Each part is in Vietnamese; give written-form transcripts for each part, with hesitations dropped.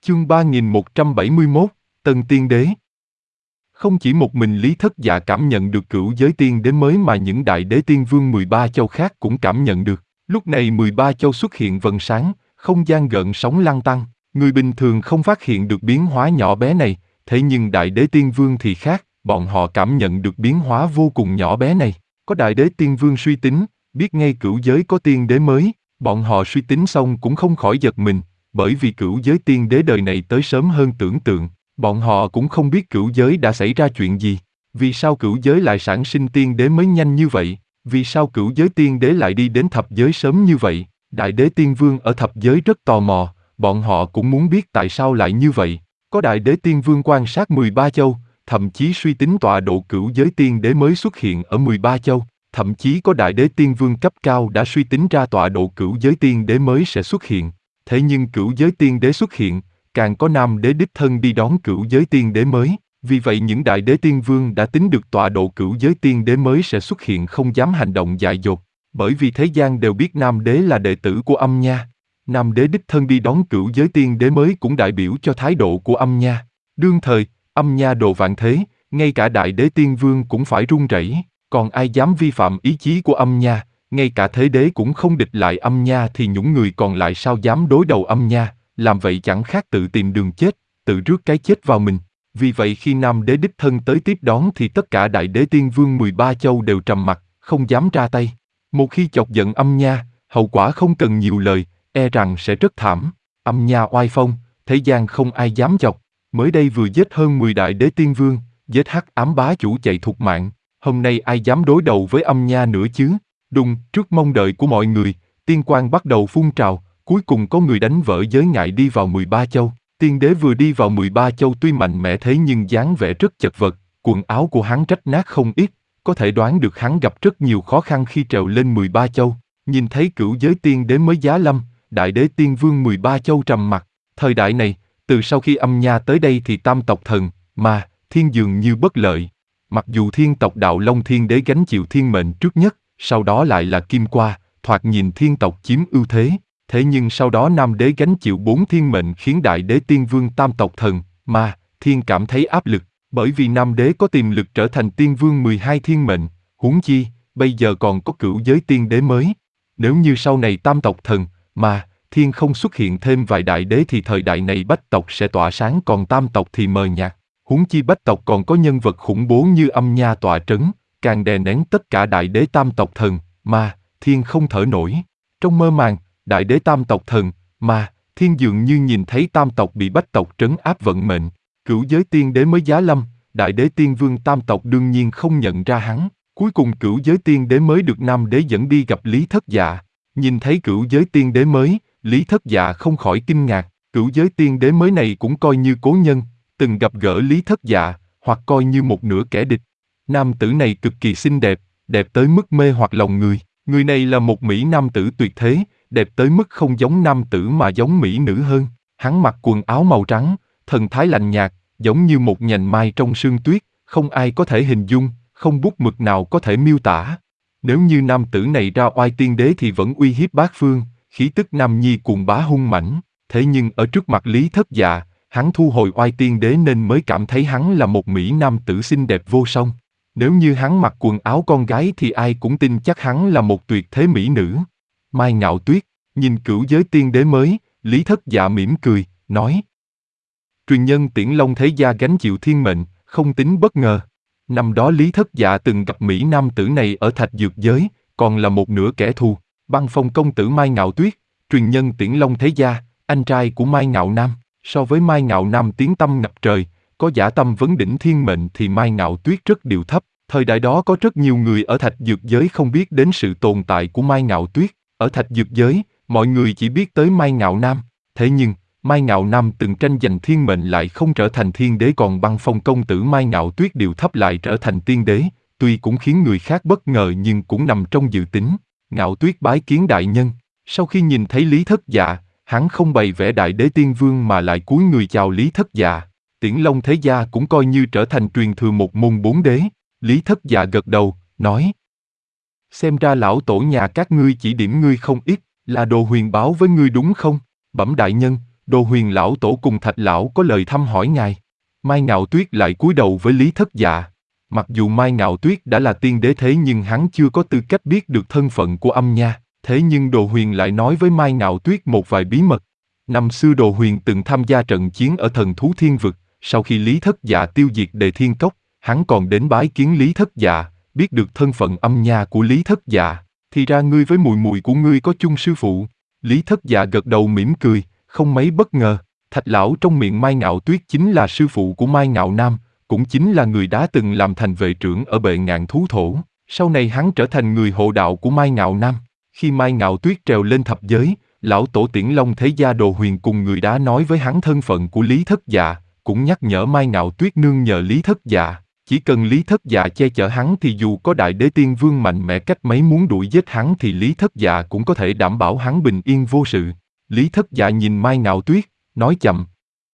Chương 3171, Tân Tiên Đế. Không chỉ một mình Lý Thất Dạ cảm nhận được cửu giới tiên đế mới mà những đại đế tiên vương 13 châu khác cũng cảm nhận được. Lúc này 13 châu xuất hiện vầng sáng, không gian gợn sóng lăn tăn. Người bình thường không phát hiện được biến hóa nhỏ bé này, thế nhưng đại đế tiên vương thì khác, bọn họ cảm nhận được biến hóa vô cùng nhỏ bé này. Có đại đế tiên vương suy tính, biết ngay cửu giới có tiên đế mới, bọn họ suy tính xong cũng không khỏi giật mình, bởi vì cửu giới tiên đế đời này tới sớm hơn tưởng tượng. Bọn họ cũng không biết cửu giới đã xảy ra chuyện gì. Vì sao cửu giới lại sản sinh tiên đế mới nhanh như vậy? Vì sao cửu giới tiên đế lại đi đến thập giới sớm như vậy? Đại đế tiên vương ở thập giới rất tò mò, bọn họ cũng muốn biết tại sao lại như vậy. Có đại đế tiên vương quan sát 13 châu, thậm chí suy tính tọa độ cửu giới tiên đế mới xuất hiện ở 13 châu. Thậm chí có đại đế tiên vương cấp cao đã suy tính ra tọa độ cửu giới tiên đế mới sẽ xuất hiện. Thế nhưng cửu giới tiên đế xuất hiện, càng có nam đế đích thân đi đón cửu giới tiên đế mới, vì vậy những đại đế tiên vương đã tính được tọa độ cửu giới tiên đế mới sẽ xuất hiện không dám hành động dại dột, bởi vì thế gian đều biết nam đế là đệ tử của Âm Nha. Nam đế đích thân đi đón cửu giới tiên đế mới cũng đại biểu cho thái độ của Âm Nha. Đương thời, Âm Nha độ vạn thế, ngay cả đại đế tiên vương cũng phải run rẩy, còn ai dám vi phạm ý chí của Âm Nha, ngay cả thế đế cũng không địch lại Âm Nha thì những người còn lại sao dám đối đầu Âm Nha. Làm vậy chẳng khác tự tìm đường chết, tự rước cái chết vào mình. Vì vậy khi nam đế đích thân tới tiếp đón thì tất cả đại đế tiên vương 13 châu đều trầm mặc, không dám ra tay. Một khi chọc giận Âm Nha, hậu quả không cần nhiều lời, e rằng sẽ rất thảm. Âm Nha oai phong, thế gian không ai dám chọc. Mới đây vừa giết hơn 10 đại đế tiên vương, giết Hắc Ám bá chủ chạy thục mạng. Hôm nay ai dám đối đầu với Âm Nha nữa chứ? Đùng, trước mong đợi của mọi người, tiên quang bắt đầu phun trào. Cuối cùng có người đánh vỡ giới ngại đi vào 13 châu. Tiên đế vừa đi vào 13 châu tuy mạnh mẽ thế nhưng dáng vẻ rất chật vật, quần áo của hắn rách nát không ít, có thể đoán được hắn gặp rất nhiều khó khăn khi trèo lên 13 châu. Nhìn thấy cửu giới tiên đế mới giá lâm, đại đế tiên vương 13 châu trầm mặc. Thời đại này, từ sau khi Âm Nha tới đây thì tam tộc thần, ma, thiên dường như bất lợi. Mặc dù thiên tộc đạo Long Thiên Đế gánh chịu thiên mệnh trước nhất, sau đó lại là Kim Qua, thoạt nhìn thiên tộc chiếm ưu thế. Thế nhưng sau đó nam đế gánh chịu 4 thiên mệnh khiến đại đế tiên vương tam tộc thần, ma, thiên cảm thấy áp lực, bởi vì nam đế có tiềm lực trở thành tiên vương 12 thiên mệnh, huống chi, bây giờ còn có cửu giới tiên đế mới. Nếu như sau này tam tộc thần, ma, thiên không xuất hiện thêm vài đại đế thì thời đại này bách tộc sẽ tỏa sáng còn tam tộc thì mờ nhạt. Huống chi bách tộc còn có nhân vật khủng bố như Âm Nha tọa trấn, càng đè nén tất cả đại đế tam tộc thần, ma, thiên không thở nổi. Trong mơ màng, đại đế tam tộc thần, ma, thiên dường như nhìn thấy tam tộc bị bách tộc trấn áp vận mệnh. Cửu giới tiên đế mới giá lâm, đại đế tiên vương tam tộc đương nhiên không nhận ra hắn. Cuối cùng cửu giới tiên đế mới được nam đế dẫn đi gặp Lý Thất Dạ. Nhìn thấy cửu giới tiên đế mới, Lý Thất Dạ không khỏi kinh ngạc. Cửu giới tiên đế mới này cũng coi như cố nhân, từng gặp gỡ Lý Thất Dạ, hoặc coi như một nửa kẻ địch. Nam tử này cực kỳ xinh đẹp, đẹp tới mức mê hoặc lòng người. Người này là một mỹ nam tử tuyệt thế, đẹp tới mức không giống nam tử mà giống mỹ nữ hơn. Hắn mặc quần áo màu trắng, thần thái lạnh nhạt, giống như một nhành mai trong sương tuyết, không ai có thể hình dung, không bút mực nào có thể miêu tả. Nếu như nam tử này ra oai tiên đế thì vẫn uy hiếp bát phương, khí tức nam nhi cuồng bá hung mãnh. Thế nhưng ở trước mặt Lý Thất Dạ, hắn thu hồi oai tiên đế nên mới cảm thấy hắn là một mỹ nam tử xinh đẹp vô song. Nếu như hắn mặc quần áo con gái thì ai cũng tin chắc hắn là một tuyệt thế mỹ nữ. Mai Ngạo Tuyết, nhìn cửu giới tiên đế mới, Lý Thất Dạ mỉm cười, nói. Truyền nhân Tiễn Long thế gia gánh chịu thiên mệnh, không tính bất ngờ. Năm đó Lý Thất Dạ từng gặp mỹ nam tử này ở Thạch Dược giới, còn là một nửa kẻ thù. Băng Phong công tử Mai Ngạo Tuyết, truyền nhân Tiễn Long thế gia, anh trai của Mai Ngạo Nam. So với Mai Ngạo Nam tiếng tăm ngập trời, có dã tâm vấn đỉnh thiên mệnh thì Mai Ngạo Tuyết rất điệu thấp. Thời đại đó có rất nhiều người ở Thạch Dược giới không biết đến sự tồn tại của Mai Ngạo Tuyết. Ở Thạch Dược giới, mọi người chỉ biết tới Mai Ngạo Nam. Thế nhưng, Mai Ngạo Nam từng tranh giành thiên mệnh lại không trở thành thiên đế, còn Băng Phong công tử Mai Ngạo Tuyết điệu thấp lại trở thành tiên đế. Tuy cũng khiến người khác bất ngờ nhưng cũng nằm trong dự tính. Ngạo Tuyết bái kiến đại nhân. Sau khi nhìn thấy Lý Thất Dạ, hắn không bày vẽ đại đế tiên vương mà lại cúi người chào Lý Thất Dạ. Tiễn Long thế gia cũng coi như trở thành truyền thừa một môn 4 đế. Lý Thất Dạ gật đầu, nói. Xem ra lão tổ nhà các ngươi chỉ điểm ngươi không ít, là đồ huyền báo với ngươi đúng không? Bẩm đại nhân, Đồ Huyền lão tổ cùng Thạch lão có lời thăm hỏi ngài. Mai Ngạo Tuyết lại cúi đầu với Lý Thất Dạ. Mặc dù Mai Ngạo Tuyết đã là tiên đế thế nhưng hắn chưa có tư cách biết được thân phận của Âm Nha. Thế nhưng Đồ Huyền lại nói với Mai Ngạo Tuyết một vài bí mật. Năm xưa Đồ Huyền từng tham gia trận chiến ở Thần Thú Thiên Vực. Sau khi Lý Thất Dạ tiêu diệt Đề Thiên Cốc, hắn còn đến bái kiến Lý Thất Dạ, biết được thân phận Âm Nha của Lý Thất Dạ. Thì ra ngươi với mùi mùi của ngươi có chung sư phụ. Lý Thất Dạ gật đầu mỉm cười, không mấy bất ngờ. Thạch lão trong miệng Mai Ngạo Tuyết chính là sư phụ của Mai Ngạo Nam, cũng chính là người đã từng làm thành vệ trưởng ở Bệ Ngạn Thú Thổ. Sau này hắn trở thành người hộ đạo của Mai Ngạo Nam. Khi Mai Ngạo Tuyết trèo lên thập giới, lão tổ Tiễn Long Thế Gia Đồ Huyền cùng người đã nói với hắn thân phận của Lý Thất Dạ, cũng nhắc nhở Mai Ngạo Tuyết nương nhờ Lý Thất Dạ. Chỉ cần Lý Thất Dạ che chở hắn thì dù có Đại Đế Tiên Vương mạnh mẽ cách mấy muốn đuổi giết hắn thì Lý Thất Dạ cũng có thể đảm bảo hắn bình yên vô sự. Lý Thất Dạ nhìn Mai Ngạo Tuyết, nói chậm.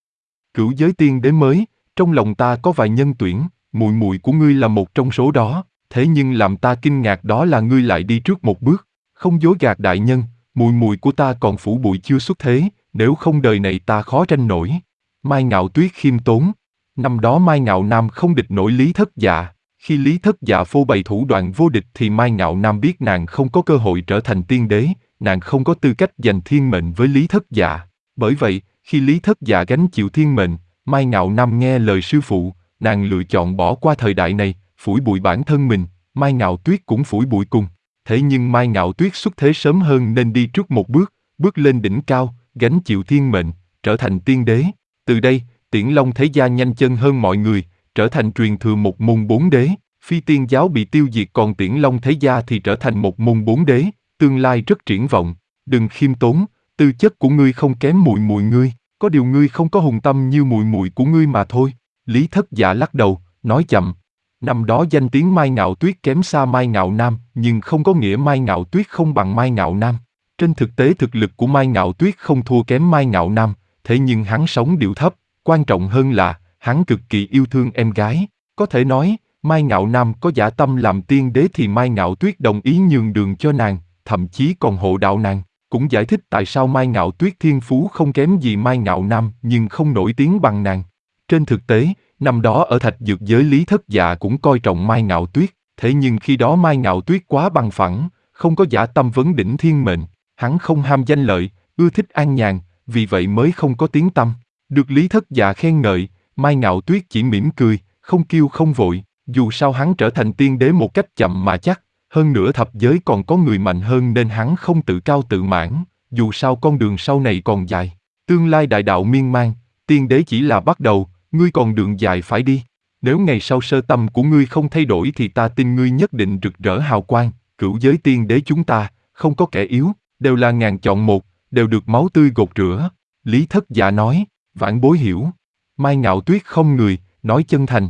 Cửu giới tiên đế mới, trong lòng ta có vài nhân tuyển, mùi mùi của ngươi là một trong số đó, thế nhưng làm ta kinh ngạc đó là ngươi lại đi trước một bước. Không dối gạt đại nhân, mùi mùi của ta còn phủ bụi chưa xuất thế, nếu không đời này ta khó tranh nổi. Mai Ngạo Tuyết khiêm tốn. Năm đó Mai Ngạo Nam không địch nổi Lý Thất Dạ. Khi Lý Thất Dạ phô bày thủ đoạn vô địch thì Mai Ngạo Nam biết nàng không có cơ hội trở thành tiên đế, nàng không có tư cách giành thiên mệnh với Lý Thất Dạ. Bởi vậy, khi Lý Thất Dạ gánh chịu thiên mệnh, Mai Ngạo Nam nghe lời sư phụ, nàng lựa chọn bỏ qua thời đại này, phủi bụi bản thân mình, Mai Ngạo Tuyết cũng phủi bụi cùng. Thế nhưng Mai Ngạo Tuyết xuất thế sớm hơn nên đi trước một bước, bước lên đỉnh cao, gánh chịu thiên mệnh, trở thành tiên đế. Từ đây, Tiễn Long Thế Gia nhanh chân hơn mọi người, trở thành truyền thừa một môn bốn đế. Phi Tiên giáo bị tiêu diệt còn Tiễn Long Thế Gia thì trở thành một môn bốn đế, tương lai rất triển vọng. Đừng khiêm tốn, tư chất của ngươi không kém mùi mùi ngươi, có điều ngươi không có hùng tâm như mùi mùi của ngươi mà thôi. Lý Thất Dạ lắc đầu, nói chậm. Năm đó danh tiếng Mai Ngạo Tuyết kém xa Mai Ngạo Nam, nhưng không có nghĩa Mai Ngạo Tuyết không bằng Mai Ngạo Nam. Trên thực tế thực lực của Mai Ngạo Tuyết không thua kém Mai Ngạo Nam, thế nhưng hắn sống điệu thấp, quan trọng hơn là, hắn cực kỳ yêu thương em gái. Có thể nói, Mai Ngạo Nam có dã tâm làm tiên đế thì Mai Ngạo Tuyết đồng ý nhường đường cho nàng, thậm chí còn hộ đạo nàng. Cũng giải thích tại sao Mai Ngạo Tuyết thiên phú không kém gì Mai Ngạo Nam nhưng không nổi tiếng bằng nàng. Trên thực tế, năm đó ở Thạch Dược giới Lý Thất Dạ cũng coi trọng Mai Ngạo Tuyết, thế nhưng khi đó Mai Ngạo Tuyết quá bằng phẳng, không có dã tâm vấn đỉnh thiên mệnh, hắn không ham danh lợi, ưa thích an nhàn, vì vậy mới không có tiếng tăm. Được Lý Thất Dạ khen ngợi, Mai Ngạo Tuyết chỉ mỉm cười, không kiêu không vội, dù sao hắn trở thành tiên đế một cách chậm mà chắc, hơn nữa thập giới còn có người mạnh hơn nên hắn không tự cao tự mãn, dù sao con đường sau này còn dài. Tương lai đại đạo miên man, tiên đế chỉ là bắt đầu, ngươi còn đường dài phải đi. Nếu ngày sau sơ tâm của ngươi không thay đổi thì ta tin ngươi nhất định rực rỡ hào quang. Cửu giới tiên đế chúng ta, không có kẻ yếu, đều là ngàn chọn một, đều được máu tươi gột rửa. Lý Thất Dạ nói, vãn bối hiểu. Mai Ngạo Tuyết không người, nói chân thành.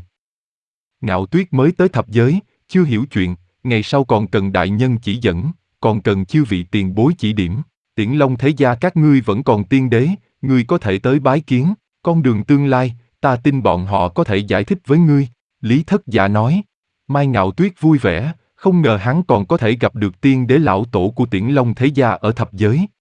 Ngạo Tuyết mới tới thập giới, chưa hiểu chuyện, ngày sau còn cần đại nhân chỉ dẫn, còn cần chư vị tiền bối chỉ điểm. Tiễn Long Thế Gia các ngươi vẫn còn tiên đế, ngươi có thể tới bái kiến, con đường tương lai, ta tin bọn họ có thể giải thích với ngươi. Lý Thất Dạ nói. Mai Ngạo Tuyết vui vẻ, không ngờ hắn còn có thể gặp được tiên đế lão tổ của Tiễn Long Thế Gia ở thập giới.